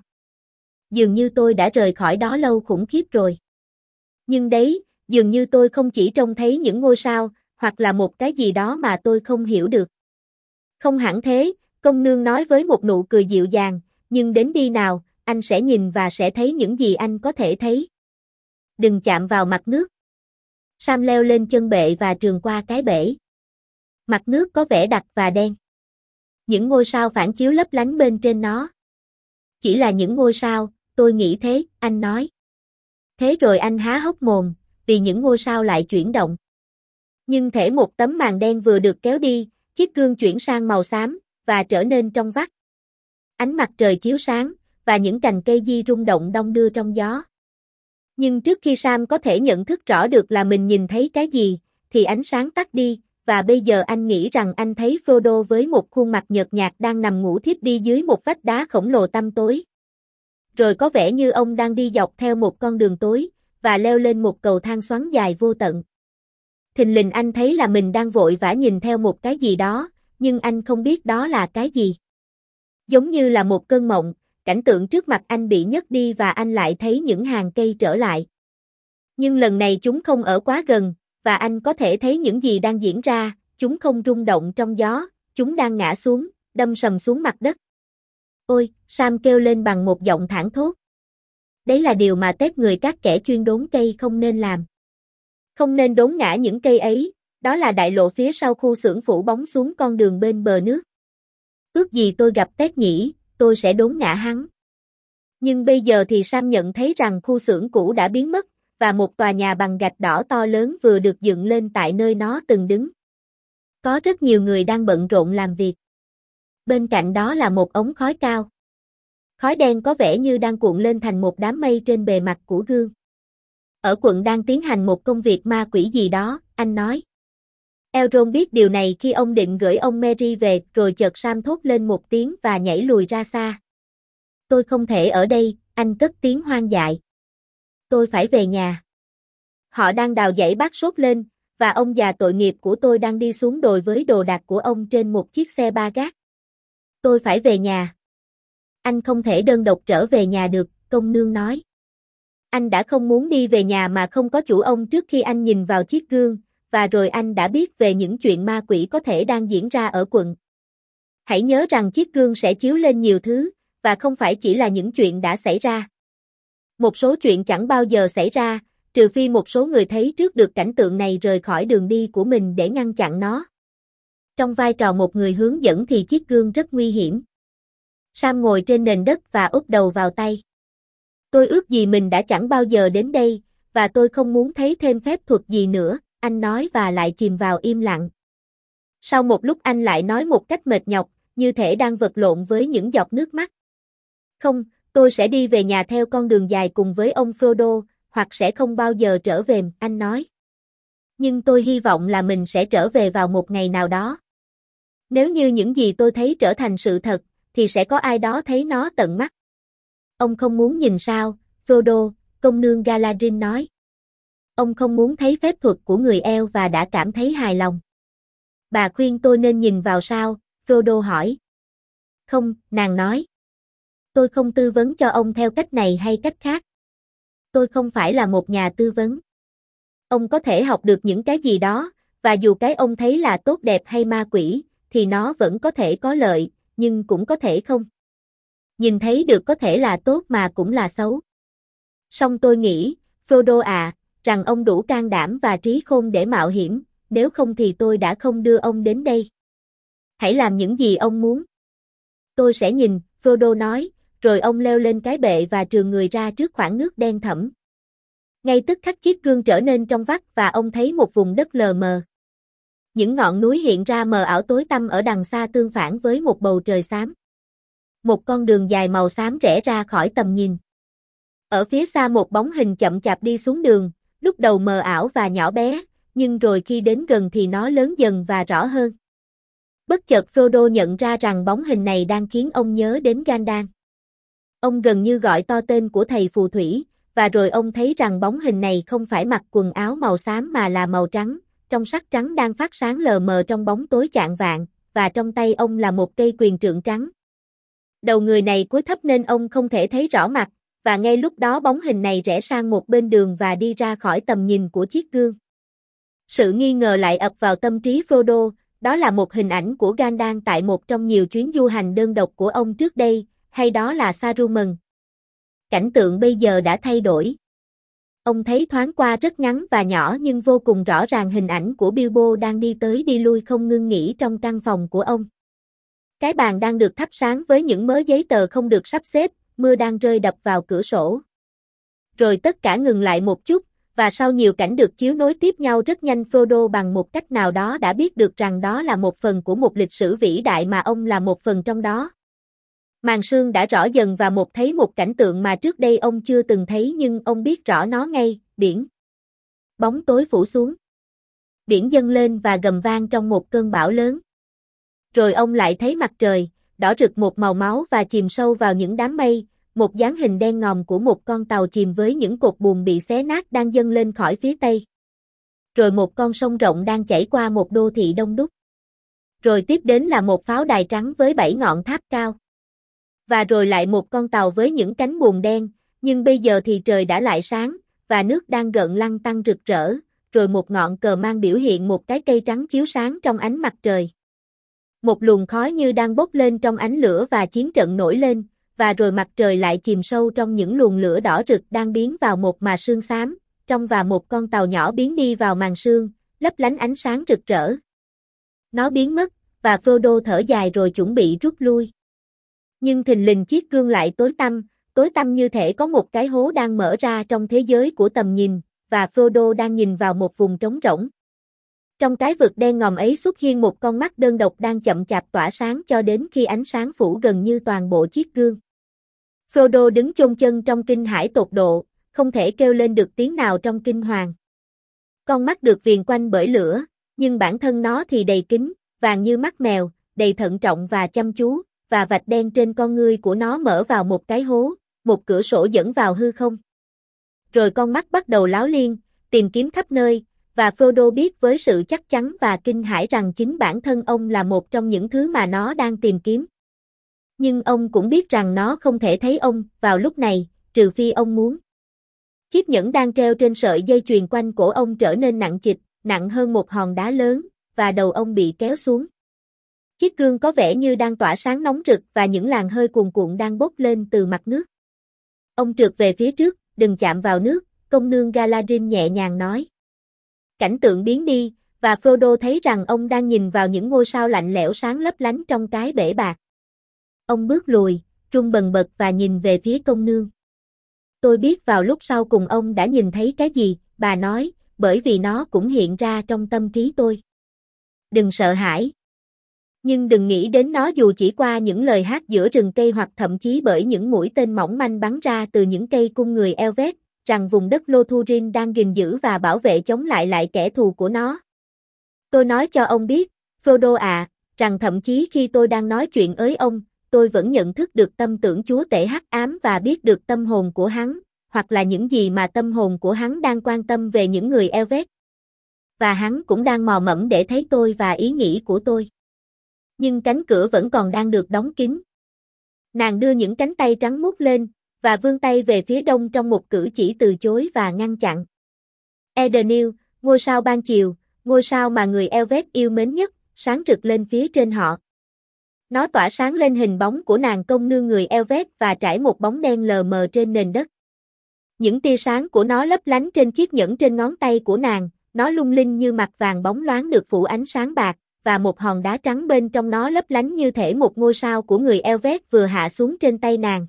Dường như tôi đã rời khỏi đó lâu khủng khiếp rồi. Nhưng đấy, dường như tôi không chỉ trông thấy những ngôi sao, hoặc là một cái gì đó mà tôi không hiểu được. Không hẳn thế, công nương nói với một nụ cười dịu dàng, nhưng đến đi nào, anh sẽ nhìn và sẽ thấy những gì anh có thể thấy. Đừng chạm vào mặt nước. Sam leo lên chân bệ và trườn qua cái bể. Mặt nước có vẻ đặc và đen. Những ngôi sao phản chiếu lấp lánh bên trên nó. Chỉ là những ngôi sao, tôi nghĩ thế, anh nói. Thế rồi anh há hốc mồm, vì những ngôi sao lại chuyển động. Nhưng thể một tấm màn đen vừa được kéo đi, chiếc gương chuyển sang màu xám, và trở nên trong vắt. Ánh mặt trời chiếu sáng, và những cành cây di rung động đong đưa trong gió. Nhưng trước khi Sam có thể nhận thức rõ được là mình nhìn thấy cái gì, thì ánh sáng tắt đi, và bây giờ anh nghĩ rằng anh thấy Frodo với một khuôn mặt nhợt nhạt đang nằm ngủ thiếp đi dưới một vách đá khổng lồ tăm tối. Rồi có vẻ như ông đang đi dọc theo một con đường tối, và leo lên một cầu thang xoắn dài vô tận. Thình lình anh thấy là mình đang vội vã nhìn theo một cái gì đó, nhưng anh không biết đó là cái gì. Giống như là một cơn mộng, cảnh tượng trước mặt anh bị nhấc đi và anh lại thấy những hàng cây trở lại. Nhưng lần này chúng không ở quá gần, và anh có thể thấy những gì đang diễn ra, chúng không rung động trong gió, chúng đang ngã xuống, đâm sầm xuống mặt đất. Ôi, Sam kêu lên bằng một giọng thảng thốt. Đấy là điều mà tép người các kẻ chuyên đốn cây không nên làm. Không nên đốn ngã những cây ấy, đó là đại lộ phía sau khu xưởng phủ bóng xuống con đường bên bờ nước. Ước gì tôi gặp Tép nhỉ, tôi sẽ đốn ngã hắn. Nhưng bây giờ thì Sam nhận thấy rằng khu xưởng cũ đã biến mất, và một tòa nhà bằng gạch đỏ to lớn vừa được dựng lên tại nơi nó từng đứng. Có rất nhiều người đang bận rộn làm việc. Bên cạnh đó là một ống khói cao. Khói đen có vẻ như đang cuộn lên thành một đám mây trên bề mặt của gương. Ở quận đang tiến hành một công việc ma quỷ gì đó, anh nói. Elrond biết điều này khi ông định gửi ông Merry về, rồi chợt Sam thốt lên một tiếng và nhảy lùi ra xa. Tôi không thể ở đây, anh cất tiếng hoang dại. Tôi phải về nhà. Họ đang đào giảy bát sốt lên, và ông già tội nghiệp của tôi đang đi xuống đồi với đồ đạc của ông trên một chiếc xe ba gác. Tôi phải về nhà. Anh không thể đơn độc trở về nhà được, công nương nói. Anh đã không muốn đi về nhà mà không có chủ ông trước khi anh nhìn vào chiếc gương, và rồi anh đã biết về những chuyện ma quỷ có thể đang diễn ra ở quận. Hãy nhớ rằng chiếc gương sẽ chiếu lên nhiều thứ, và không phải chỉ là những chuyện đã xảy ra. Một số chuyện chẳng bao giờ xảy ra, trừ phi một số người thấy trước được cảnh tượng này rời khỏi đường đi của mình để ngăn chặn nó. Trong vai trò một người hướng dẫn thì chiếc gương rất nguy hiểm. Sam ngồi trên nền đất và úp đầu vào tay. Tôi ước gì mình đã chẳng bao giờ đến đây, và tôi không muốn thấy thêm phép thuật gì nữa, anh nói và lại chìm vào im lặng. Sau một lúc anh lại nói một cách mệt nhọc, như thể đang vật lộn với những giọt nước mắt. Không, tôi sẽ đi về nhà theo con đường dài cùng với ông Frodo, hoặc sẽ không bao giờ trở về, anh nói. Nhưng tôi hy vọng là mình sẽ trở về vào một ngày nào đó. Nếu như những gì tôi thấy trở thành sự thật, thì sẽ có ai đó thấy nó tận mắt. Ông không muốn nhìn sao, Frodo, công nương Galadriel nói. Ông không muốn thấy phép thuật của người Elf và đã cảm thấy hài lòng. Bà khuyên tôi nên nhìn vào sao, Frodo hỏi. Không, nàng nói. Tôi không tư vấn cho ông theo cách này hay cách khác. Tôi không phải là một nhà tư vấn. Ông có thể học được những cái gì đó, và dù cái ông thấy là tốt đẹp hay ma quỷ, thì nó vẫn có thể có lợi, nhưng cũng có thể không. Nhìn thấy được có thể là tốt mà cũng là xấu. Song tôi nghĩ, Frodo à, rằng ông đủ can đảm và trí khôn để mạo hiểm, nếu không thì tôi đã không đưa ông đến đây. Hãy làm những gì ông muốn. Tôi sẽ nhìn, Frodo nói, rồi ông leo lên cái bệ và trườn người ra trước khoảng nước đen thẫm. Ngay tức khắc chiếc gương trở nên trong vắt và ông thấy một vùng đất lờ mờ. Những ngọn núi hiện ra mờ ảo tối tăm ở đằng xa tương phản với một bầu trời xám. Một con đường dài màu xám rẽ ra khỏi tầm nhìn. Ở phía xa một bóng hình chậm chạp đi xuống đường, lúc đầu mờ ảo và nhỏ bé, nhưng rồi khi đến gần thì nó lớn dần và rõ hơn. Bất chợt Frodo nhận ra rằng bóng hình này đang khiến ông nhớ đến Gandalf. Ông gần như gọi to tên của thầy phù thủy, và rồi ông thấy rằng bóng hình này không phải mặc quần áo màu xám mà là màu trắng, trong sắc trắng đang phát sáng lờ mờ trong bóng tối chạng vạng, và trong tay ông là một cây quyền trượng trắng. Đầu người này cúi thấp nên ông không thể thấy rõ mặt, và ngay lúc đó bóng hình này rẽ sang một bên đường và đi ra khỏi tầm nhìn của chiếc gương. Sự nghi ngờ lại ập vào tâm trí Frodo, đó là một hình ảnh của Gandalf tại một trong nhiều chuyến du hành đơn độc của ông trước đây, hay đó là Saruman. Cảnh tượng bây giờ đã thay đổi. Ông thấy thoáng qua rất ngắn và nhỏ nhưng vô cùng rõ ràng hình ảnh của Bilbo đang đi tới đi lui không ngưng nghỉ trong căn phòng của ông. Cái bàn đang được thắp sáng với những mớ giấy tờ không được sắp xếp, mưa đang rơi đập vào cửa sổ. Rồi tất cả ngừng lại một chút, và sau nhiều cảnh được chiếu nối tiếp nhau rất nhanh Frodo bằng một cách nào đó đã biết được rằng đó là một phần của một lịch sử vĩ đại mà ông là một phần trong đó. Màn sương đã rõ dần và thấy một cảnh tượng mà trước đây ông chưa từng thấy nhưng ông biết rõ nó ngay, biển. Bóng tối phủ xuống. Biển dâng lên và gầm vang trong một cơn bão lớn. Rồi ông lại thấy mặt trời, đỏ rực một màu máu và chìm sâu vào những đám mây, một dáng hình đen ngòm của một con tàu chìm với những cột buồm bị xé nát đang dâng lên khỏi phía tây. Rồi một con sông rộng đang chảy qua một đô thị đông đúc. Rồi tiếp đến là một pháo đài trắng với 7 ngọn tháp cao. Và rồi lại một con tàu với những cánh buồm đen, nhưng bây giờ thì trời đã lại sáng, và nước đang gợn lăn tăn rực rỡ, rồi một ngọn cờ mang biểu hiện một cái cây trắng chiếu sáng trong ánh mặt trời. Một luồng khói như đang bốc lên trong ánh lửa và chiến trận nổi lên, và rồi mặt trời lại chìm sâu trong những luồng lửa đỏ rực đang biến vào một màn sương xám, trong và một con tàu nhỏ biến đi vào màn sương, lấp lánh ánh sáng rực rỡ. Nó biến mất, và Frodo thở dài rồi chuẩn bị rút lui. Nhưng thình lình chiếc gương lại tối tăm như thể có một cái hố đang mở ra trong thế giới của tầm nhìn, và Frodo đang nhìn vào một vùng trống rỗng. Trong cái vực đen ngòm ấy xuất hiện một con mắt đơn độc đang chậm chạp tỏa sáng cho đến khi ánh sáng phủ gần như toàn bộ chiếc gương. Frodo đứng chôn chân trong kinh hãi tột độ, không thể kêu lên được tiếng nào trong kinh hoàng. Con mắt được viền quanh bởi lửa, nhưng bản thân nó thì đầy kính, vàng như mắt mèo, đầy thận trọng và chăm chú, và vạch đen trên con ngươi của nó mở vào một cái hố, một cửa sổ dẫn vào hư không. Rồi con mắt bắt đầu láo liên, tìm kiếm khắp nơi, và Frodo biết với sự chắc chắn và kinh hãi rằng chính bản thân ông là một trong những thứ mà nó đang tìm kiếm. Nhưng ông cũng biết rằng nó không thể thấy ông vào lúc này, trừ phi ông muốn. Chiếc nhẫn đang treo trên sợi dây chuyền quanh cổ ông trở nên nặng trịch, nặng hơn một hòn đá lớn, và đầu ông bị kéo xuống. Chiếc gương có vẻ như đang tỏa sáng nóng rực và những làn hơi cuồn cuộn đang bốc lên từ mặt nước. Ông trượt về phía trước, đừng chạm vào nước, công nương Galadrim nhẹ nhàng nói. Cảnh tượng biến đi, và Frodo thấy rằng ông đang nhìn vào những ngôi sao lạnh lẽo sáng lấp lánh trong cái bể bạc. Ông bước lùi, run bần bật và nhìn về phía công nương. Tôi biết vào lúc sau cùng ông đã nhìn thấy cái gì, bà nói, bởi vì nó cũng hiện ra trong tâm trí tôi. Đừng sợ hãi. Nhưng đừng nghĩ đến nó dù chỉ qua những lời hát giữa rừng cây hoặc thậm chí bởi những mũi tên mỏng manh bắn ra từ những cây cung người Elvet, rằng vùng đất Lothurin đang gìn giữ và bảo vệ chống lại kẻ thù của nó. Tôi nói cho ông biết, Frodo à, rằng thậm chí khi tôi đang nói chuyện với ông, tôi vẫn nhận thức được tâm tưởng chúa tể hắc ám và biết được tâm hồn của hắn, hoặc là những gì mà tâm hồn của hắn đang quan tâm về những người Elvet. Và hắn cũng đang mò mẫm để thấy tôi và ý nghĩ của tôi. Nhưng cánh cửa vẫn còn đang được đóng kín. Nàng đưa những cánh tay trắng muốt lên, và vươn tay về phía đông trong một cử chỉ từ chối và ngăn chặn. Edenil, ngôi sao ban chiều, ngôi sao mà người Elvet yêu mến nhất, sáng rực lên phía trên họ. Nó tỏa sáng lên hình bóng của nàng công nương người Elvet và trải một bóng đen lờ mờ trên nền đất. Những tia sáng của nó lấp lánh trên chiếc nhẫn trên ngón tay của nàng, nó lung linh như mặt vàng bóng loáng được phủ ánh sáng bạc, và một hòn đá trắng bên trong nó lấp lánh như thể một ngôi sao của người Elvet vừa hạ xuống trên tay nàng.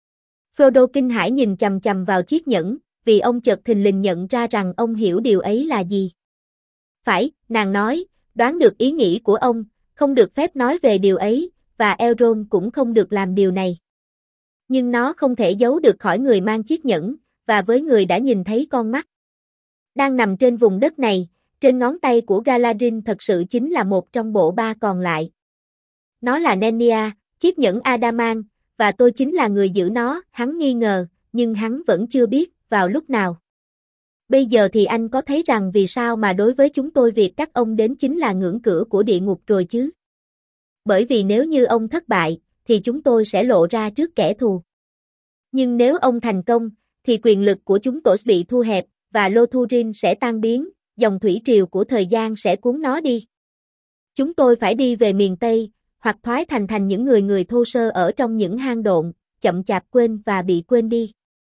Frodo kinh hãi nhìn chằm chằm vào chiếc nhẫn, vì ông chợt thình lình nhận ra rằng ông hiểu điều ấy là gì. Phải, nàng nói, đoán được ý nghĩ của ông, không được phép nói về điều ấy, và Elrond cũng không được làm điều này. Nhưng nó không thể giấu được khỏi người mang chiếc nhẫn, và với người đã nhìn thấy con mắt. Đang nằm trên vùng đất này, trên ngón tay của Galadrim thật sự chính là một trong bộ ba còn lại. Nó là Nenya, chiếc nhẫn Adamant, và tôi chính là người giữ nó, hắn nghi ngờ, nhưng hắn vẫn chưa biết vào lúc nào. Bây giờ thì anh có thấy rằng vì sao mà đối với chúng tôi việc các ông đến chính là ngưỡng cửa của địa ngục rồi chứ? Bởi vì nếu như ông thất bại, thì chúng tôi sẽ lộ ra trước kẻ thù. Nhưng nếu ông thành công, thì quyền lực của chúng tôi bị thu hẹp, và Lothurin sẽ tan biến, dòng thủy triều của thời gian sẽ cuốn nó đi. Chúng tôi phải đi về miền Tây, hoặc thoái thành những người thô sơ ở trong những hang độn, chậm chạp quên và bị quên đi.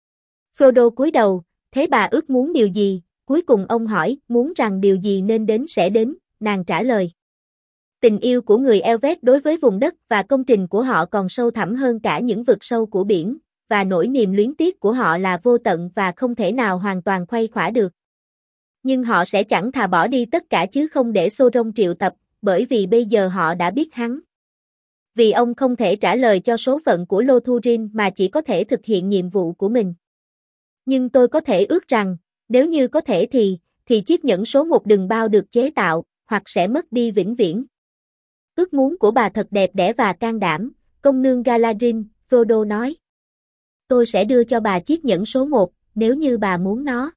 Frodo cúi đầu, thế bà ước muốn điều gì? Cuối cùng ông hỏi, muốn rằng điều gì nên đến sẽ đến, nàng trả lời. Tình yêu của người Elvet đối với vùng đất và công trình của họ còn sâu thẳm hơn cả những vực sâu của biển, và nỗi niềm luyến tiếc của họ là vô tận và không thể nào hoàn toàn khuây khỏa được. Nhưng họ sẽ chẳng thà bỏ đi tất cả chứ không để Sauron triệu tập, bởi vì bây giờ họ đã biết hắn. Vì ông không thể trả lời cho số phận của Lothurin mà chỉ có thể thực hiện nhiệm vụ của mình. Nhưng tôi có thể ước rằng, nếu như có thể thì chiếc nhẫn số 1 đừng bao được chế tạo, hoặc sẽ mất đi vĩnh viễn. Ước muốn của bà thật đẹp đẽ và can đảm, công nương Galadrim, Frodo nói. Tôi sẽ đưa cho bà chiếc nhẫn số 1, nếu như bà muốn nó.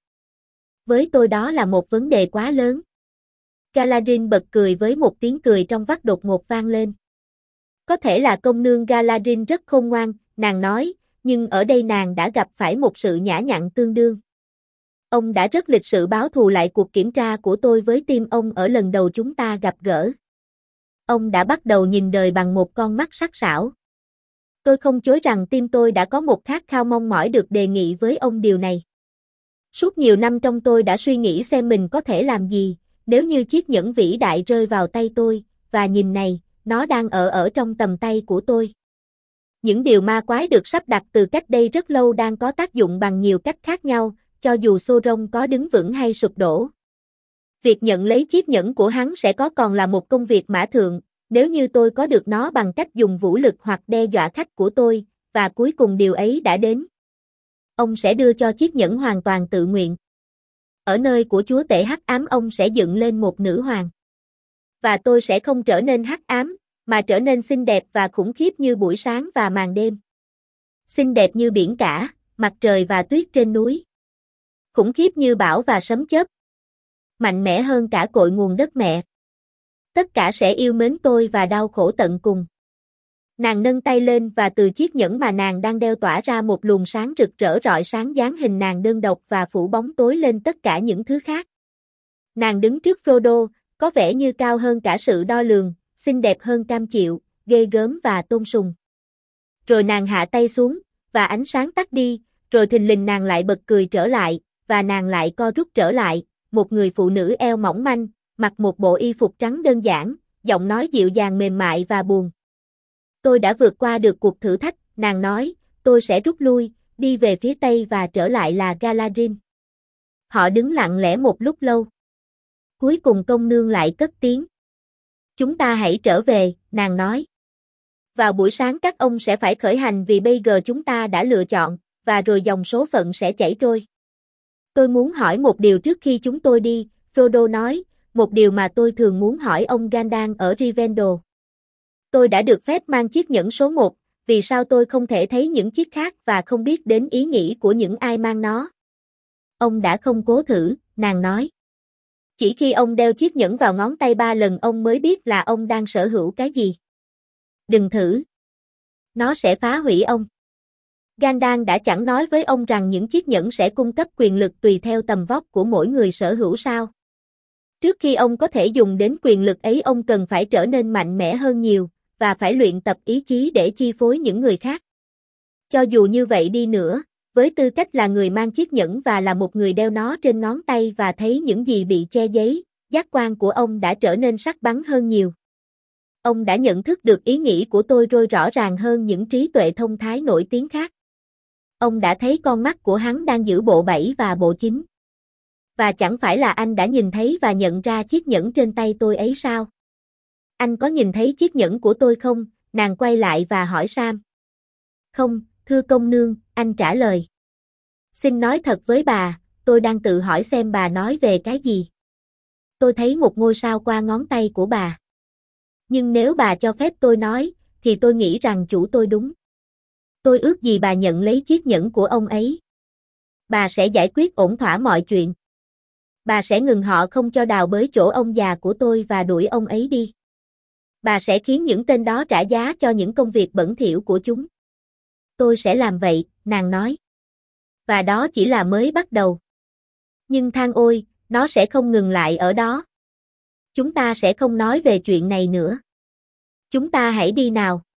Với tôi đó là một vấn đề quá lớn. Galadrim bật cười với một tiếng cười trong vắt đột ngột vang lên. Có thể là công nương Galadrim rất khôn ngoan, nàng nói, nhưng ở đây nàng đã gặp phải một sự nhã nhặn tương đương. Ông đã rất lịch sự báo thù lại cuộc kiểm tra của tôi với tim ông ở lần đầu chúng ta gặp gỡ. Ông đã bắt đầu nhìn đời bằng một con mắt sắc sảo. Tôi không chối rằng tim tôi đã có một khát khao mong mỏi được đề nghị với ông điều này. Suốt nhiều năm trong tôi đã suy nghĩ xem mình có thể làm gì, nếu như chiếc nhẫn vĩ đại rơi vào tay tôi, và nhìn này, nó đang ở trong tầm tay của tôi. Những điều ma quái được sắp đặt từ cách đây rất lâu đang có tác dụng bằng nhiều cách khác nhau, cho dù Sauron có đứng vững hay sụp đổ. Việc nhận lấy chiếc nhẫn của hắn sẽ có còn là một công việc mã thượng, nếu như tôi có được nó bằng cách dùng vũ lực hoặc đe dọa khách của tôi, và cuối cùng điều ấy đã đến. Ông sẽ đưa cho chiếc nhẫn hoàn toàn tự nguyện. Ở nơi của chúa tể hắc ám ông sẽ dựng lên một nữ hoàng. Và tôi sẽ không trở nên hắc ám, mà trở nên xinh đẹp và khủng khiếp như buổi sáng và màn đêm. Xinh đẹp như biển cả, mặt trời và tuyết trên núi. Khủng khiếp như bão và sấm chớp. Mạnh mẽ hơn cả cội nguồn đất mẹ. Tất cả sẽ yêu mến tôi và đau khổ tận cùng. Nàng nâng tay lên và từ chiếc nhẫn mà nàng đang đeo tỏa ra một luồng sáng rực rỡ rọi sáng dáng hình nàng đơn độc và phủ bóng tối lên tất cả những thứ khác. Nàng đứng trước Frodo, có vẻ như cao hơn cả sự đo lường, xinh đẹp hơn cam chịu, ghê gớm và tôn sùng. Rồi nàng hạ tay xuống, và ánh sáng tắt đi, rồi thình lình nàng lại bật cười trở lại, và nàng lại co rút trở lại, một người phụ nữ eo mỏng manh, mặc một bộ y phục trắng đơn giản, giọng nói dịu dàng mềm mại và buồn. Tôi đã vượt qua được cuộc thử thách, nàng nói, tôi sẽ rút lui, đi về phía Tây và trở lại là Galadrim. Họ đứng lặng lẽ một lúc lâu. Cuối cùng công nương lại cất tiếng. Chúng ta hãy trở về, nàng nói. Vào buổi sáng các ông sẽ phải khởi hành vì bây giờ chúng ta đã lựa chọn, và rồi dòng số phận sẽ chảy trôi. Tôi muốn hỏi một điều trước khi chúng tôi đi, Frodo nói, một điều mà tôi thường muốn hỏi ông Gandalf ở Rivendell. Tôi đã được phép mang chiếc nhẫn số 1, vì sao tôi không thể thấy những chiếc khác và không biết đến ý nghĩ của những ai mang nó? Ông đã không cố thử, nàng nói. Chỉ khi ông đeo chiếc nhẫn vào ngón tay 3 lần ông mới biết là ông đang sở hữu cái gì. Đừng thử. Nó sẽ phá hủy ông. Gandalf đã chẳng nói với ông rằng những chiếc nhẫn sẽ cung cấp quyền lực tùy theo tầm vóc của mỗi người sở hữu sao? Trước khi ông có thể dùng đến quyền lực ấy ông cần phải trở nên mạnh mẽ hơn nhiều, và phải luyện tập ý chí để chi phối những người khác. Cho dù như vậy đi nữa, với tư cách là người mang chiếc nhẫn và là một người đeo nó trên ngón tay và thấy những gì bị che giấu, giác quan của ông đã trở nên sắc bén hơn nhiều. Ông đã nhận thức được ý nghĩ của tôi rõ ràng hơn những trí tuệ thông thái nổi tiếng khác. Ông đã thấy con mắt của hắn đang giữ bộ 7 và bộ 9. Và chẳng phải là anh đã nhìn thấy và nhận ra chiếc nhẫn trên tay tôi ấy sao? Anh có nhìn thấy chiếc nhẫn của tôi không? Nàng quay lại và hỏi Sam. Không, thưa công nương, anh trả lời. Xin nói thật với bà, tôi đang tự hỏi xem bà nói về cái gì. Tôi thấy một ngôi sao qua ngón tay của bà. Nhưng nếu bà cho phép tôi nói, thì tôi nghĩ rằng chủ tôi đúng. Tôi ước gì bà nhận lấy chiếc nhẫn của ông ấy. Bà sẽ giải quyết ổn thỏa mọi chuyện. Bà sẽ ngừng họ không cho đào bới chỗ ông già của tôi và đuổi ông ấy đi. Bà sẽ khiến những tên đó trả giá cho những công việc bẩn thỉu của chúng. Tôi sẽ làm vậy, nàng nói. Và đó chỉ là mới bắt đầu. Nhưng than ôi, nó sẽ không ngừng lại ở đó. Chúng ta sẽ không nói về chuyện này nữa. Chúng ta hãy đi nào.